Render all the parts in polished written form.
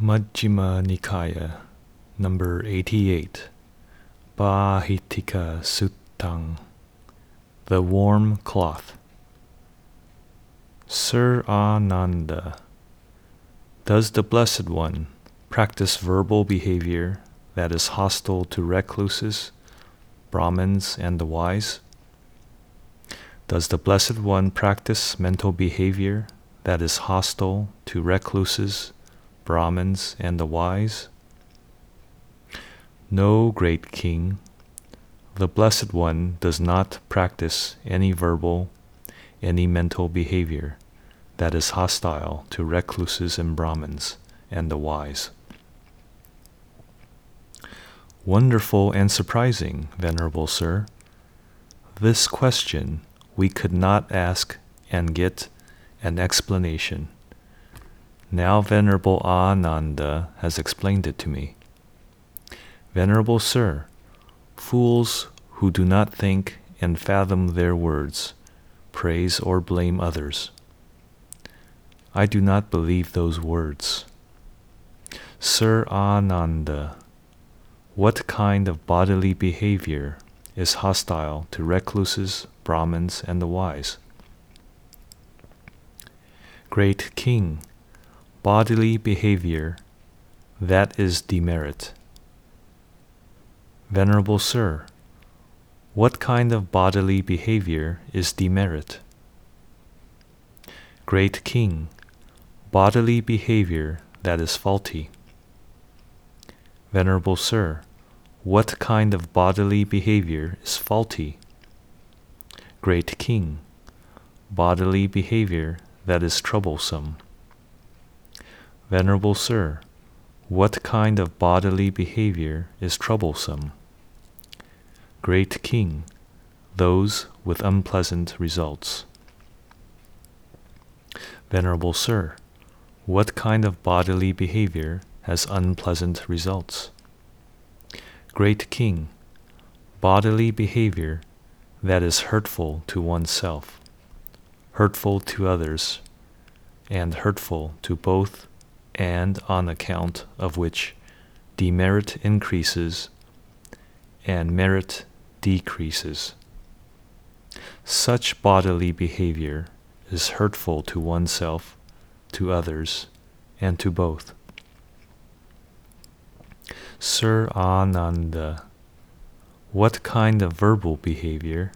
Majjhima Nikaya, number 88, Bahitika Suttang, the warm cloth. Sir Ananda, does the Blessed One practice verbal behavior that is hostile to recluses, Brahmins, and the wise? Does the Blessed One practice mental behavior that is hostile to recluses, Brahmins, and the wise? No, great king, the Blessed One does not practice any verbal, any mental behavior that is hostile to recluses and Brahmins and the wise. Wonderful and surprising, Venerable Sir. This question we could not ask and get an explanation. Now Venerable Ananda has explained it to me. Venerable Sir, fools who do not think and fathom their words praise or blame others. I do not believe those words. Sir Ananda, what kind of bodily behavior is hostile to recluses, Brahmins, and the wise? Great king, bodily behavior, that is demerit. Venerable Sir, what kind of bodily behavior is demerit? Great king, bodily behavior that is faulty. Venerable Sir, what kind of bodily behavior is faulty? Great king, bodily behavior that is troublesome. Venerable Sir, what kind of bodily behavior is troublesome? Great king, those with unpleasant results. Venerable Sir, what kind of bodily behavior has unpleasant results? Great king, bodily behavior that is hurtful to oneself, hurtful to others, and hurtful to both, and on account of which demerit increases and merit decreases. Such bodily behavior is hurtful to oneself, to others, and to both. Sir Ananda, what kind of verbal behavior,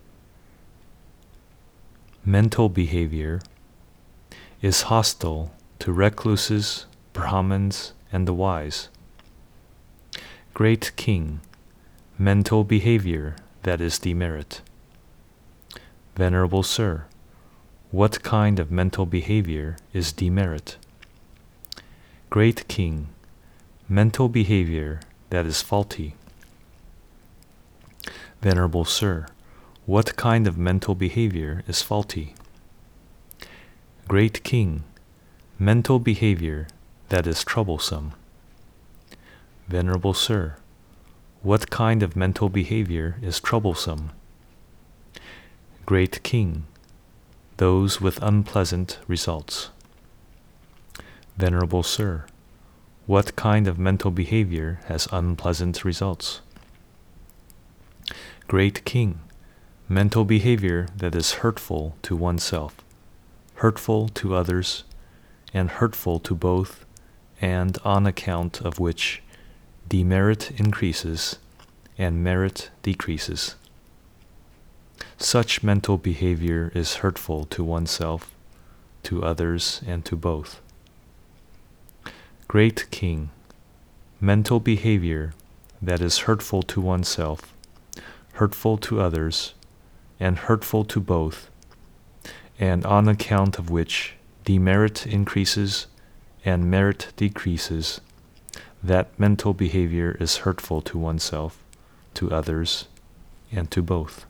mental behavior, is hostile to recluses, Brahmins, and the wise? Great king, mental behavior that is demerit. Venerable Sir, what kind of mental behavior is demerit? Great king, mental behavior that is faulty. Venerable Sir, what kind of mental behavior is faulty? Great king, mental behavior that is troublesome. Venerable Sir, what kind of mental behavior is troublesome? Great king, those with unpleasant results. Venerable Sir, what kind of mental behavior has unpleasant results? Great king, mental behavior that is hurtful to oneself, hurtful to others, and hurtful to both, and on account of which demerit increases and merit decreases. Such mental behavior is hurtful to oneself, to others, and to both. Great king, mental behavior that is hurtful to oneself, hurtful to others, and hurtful to both, and on account of which demerit increases and merit decreases, that mental behavior is hurtful to oneself, to others, and to both.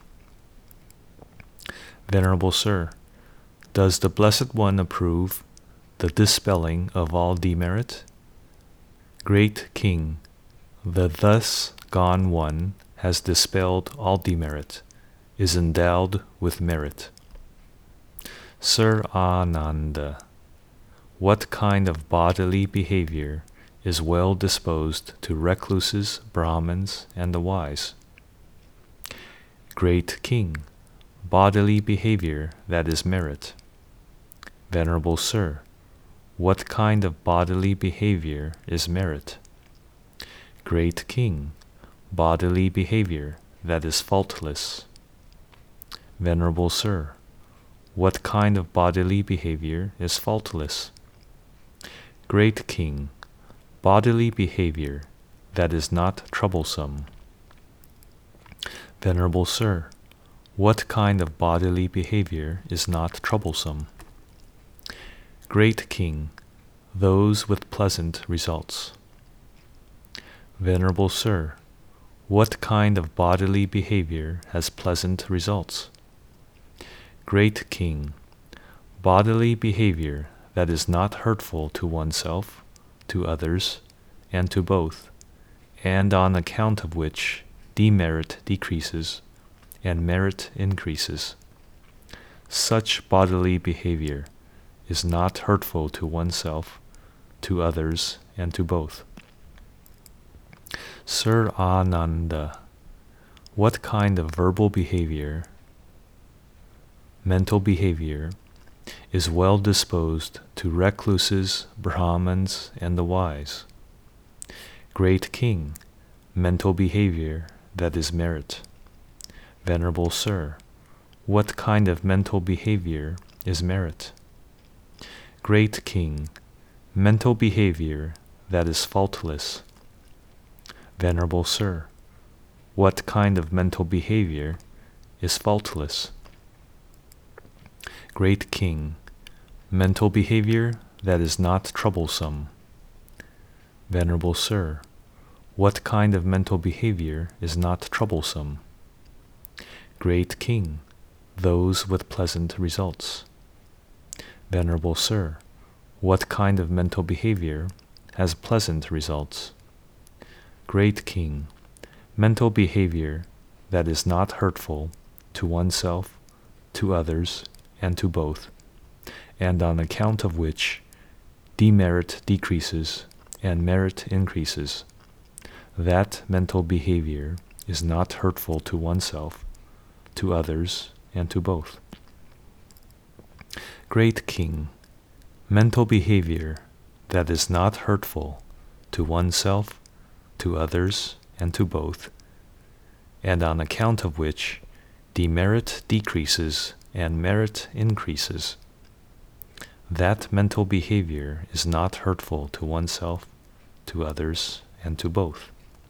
Venerable Sir, does the Blessed One approve the dispelling of all demerit? Great king, the thus gone one has dispelled all demerit, is endowed with merit. Sir Ananda, What kind of bodily behavior is well disposed to recluses, Brahmins, and the wise? Great King, bodily behavior that is merit. Venerable Sir, what kind of bodily behavior is merit? Great King, bodily behavior that is faultless. Venerable Sir, what kind of bodily behavior is faultless? Great King, bodily behavior that is not troublesome. Venerable Sir, what kind of bodily behavior is not troublesome? Great King, those with pleasant results. Venerable Sir, what kind of bodily behavior has pleasant results? Great King, bodily behavior that is not hurtful to oneself, to others, and to both, and on account of which demerit decreases and merit increases. Such bodily behavior is not hurtful to oneself, to others, and to both. Sir Ananda, what kind of verbal behavior, mental behavior, is well disposed to recluses, Brahmins, and the wise? Great King, mental behavior that is merit. Venerable Sir, what kind of mental behavior is merit? Great King, mental behavior that is faultless. Venerable Sir, what kind of mental behavior is faultless? Great King, mental behavior that is not troublesome. Venerable Sir, what kind of mental behavior is not troublesome? Great King, those with pleasant results. Venerable Sir, what kind of mental behavior has pleasant results? Great King, mental behavior that is not hurtful to oneself, to others, and to both, and on account of which demerit decreases and merit increases. That mental behavior is not hurtful to oneself, to others, and to both. Great King, mental behavior that is not hurtful to oneself, to others, and to both, and on account of which demerit decreases and merit increases. That mental behavior is not hurtful to oneself, to others, and to both.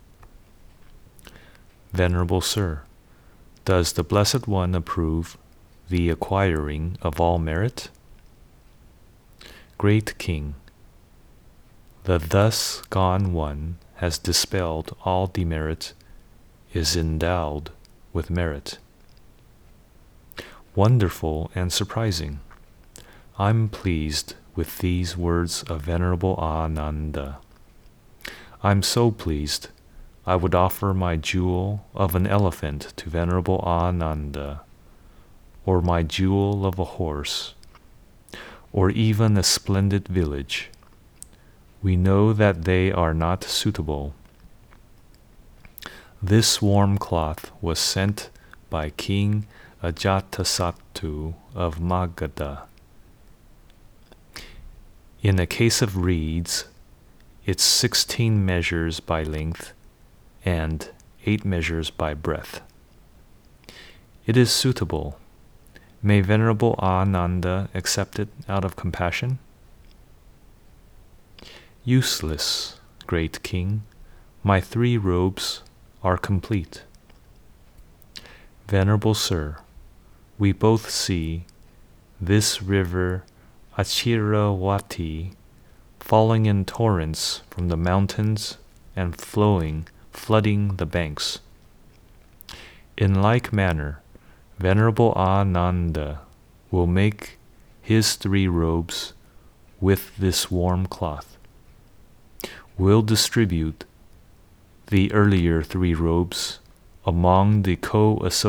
Venerable Sir, does the Blessed One approve the acquiring of all merit? Great King, the thus gone one has dispelled all demerit, is endowed with merit. Wonderful and surprising. I'm pleased with these words of Venerable Ananda. I'm so pleased, I would offer my jewel of an elephant to Venerable Ananda, or my jewel of a horse, or even a splendid village. We know that they are not suitable. This warm cloth was sent by King Ajatasattu of Magadha. In a case of reeds, it's 16 measures by length and 8 measures by breadth. It is suitable. May Venerable Ananda accept it out of compassion? Useless, Great King, my 3 robes are complete. Venerable Sir, we both see this river Achiravati falling in torrents from the mountains and flooding the banks. In like manner, Venerable Ananda will make his 3 robes with this warm cloth. Will distribute the earlier 3 robes among the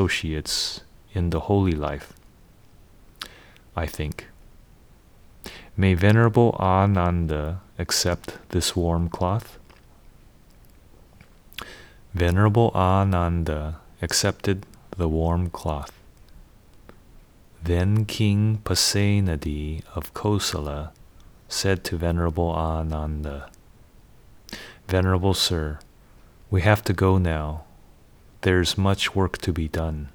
co-associates in the holy life, I think. May Venerable Ananda accept this warm cloth? Venerable Ananda accepted the warm cloth. Then King Pasenadi of Kosala said to Venerable Ananda, Venerable Sir, we have to go now. There's much work to be done.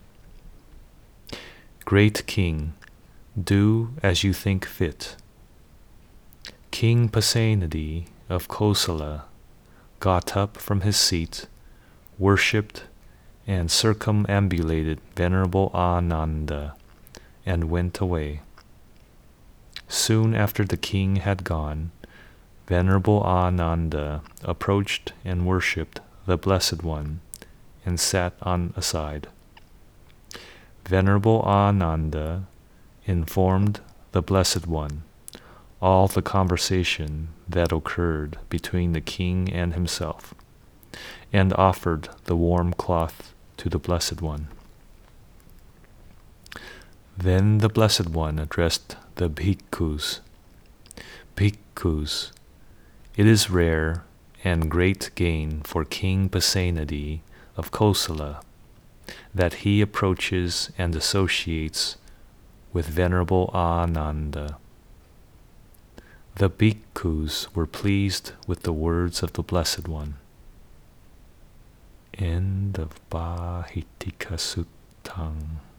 Great King, do as you think fit. King Pasenadi of Kosala got up from his seat, worshipped, and circumambulated Venerable Ananda, and went away. Soon after the king had gone, Venerable Ananda approached and worshipped the Blessed One, and sat on a side. Venerable Ananda informed the Blessed One all the conversation that occurred between the king and himself, and offered the warm cloth to the Blessed One. Then the Blessed One addressed the bhikkhus. Bhikkhus, it is rare and great gain for King Pasenadi of Kosala that he approaches and associates with Venerable Ananda. The bhikkhus were pleased with the words of the Blessed One. End of Bhāhitika Suttāṃ.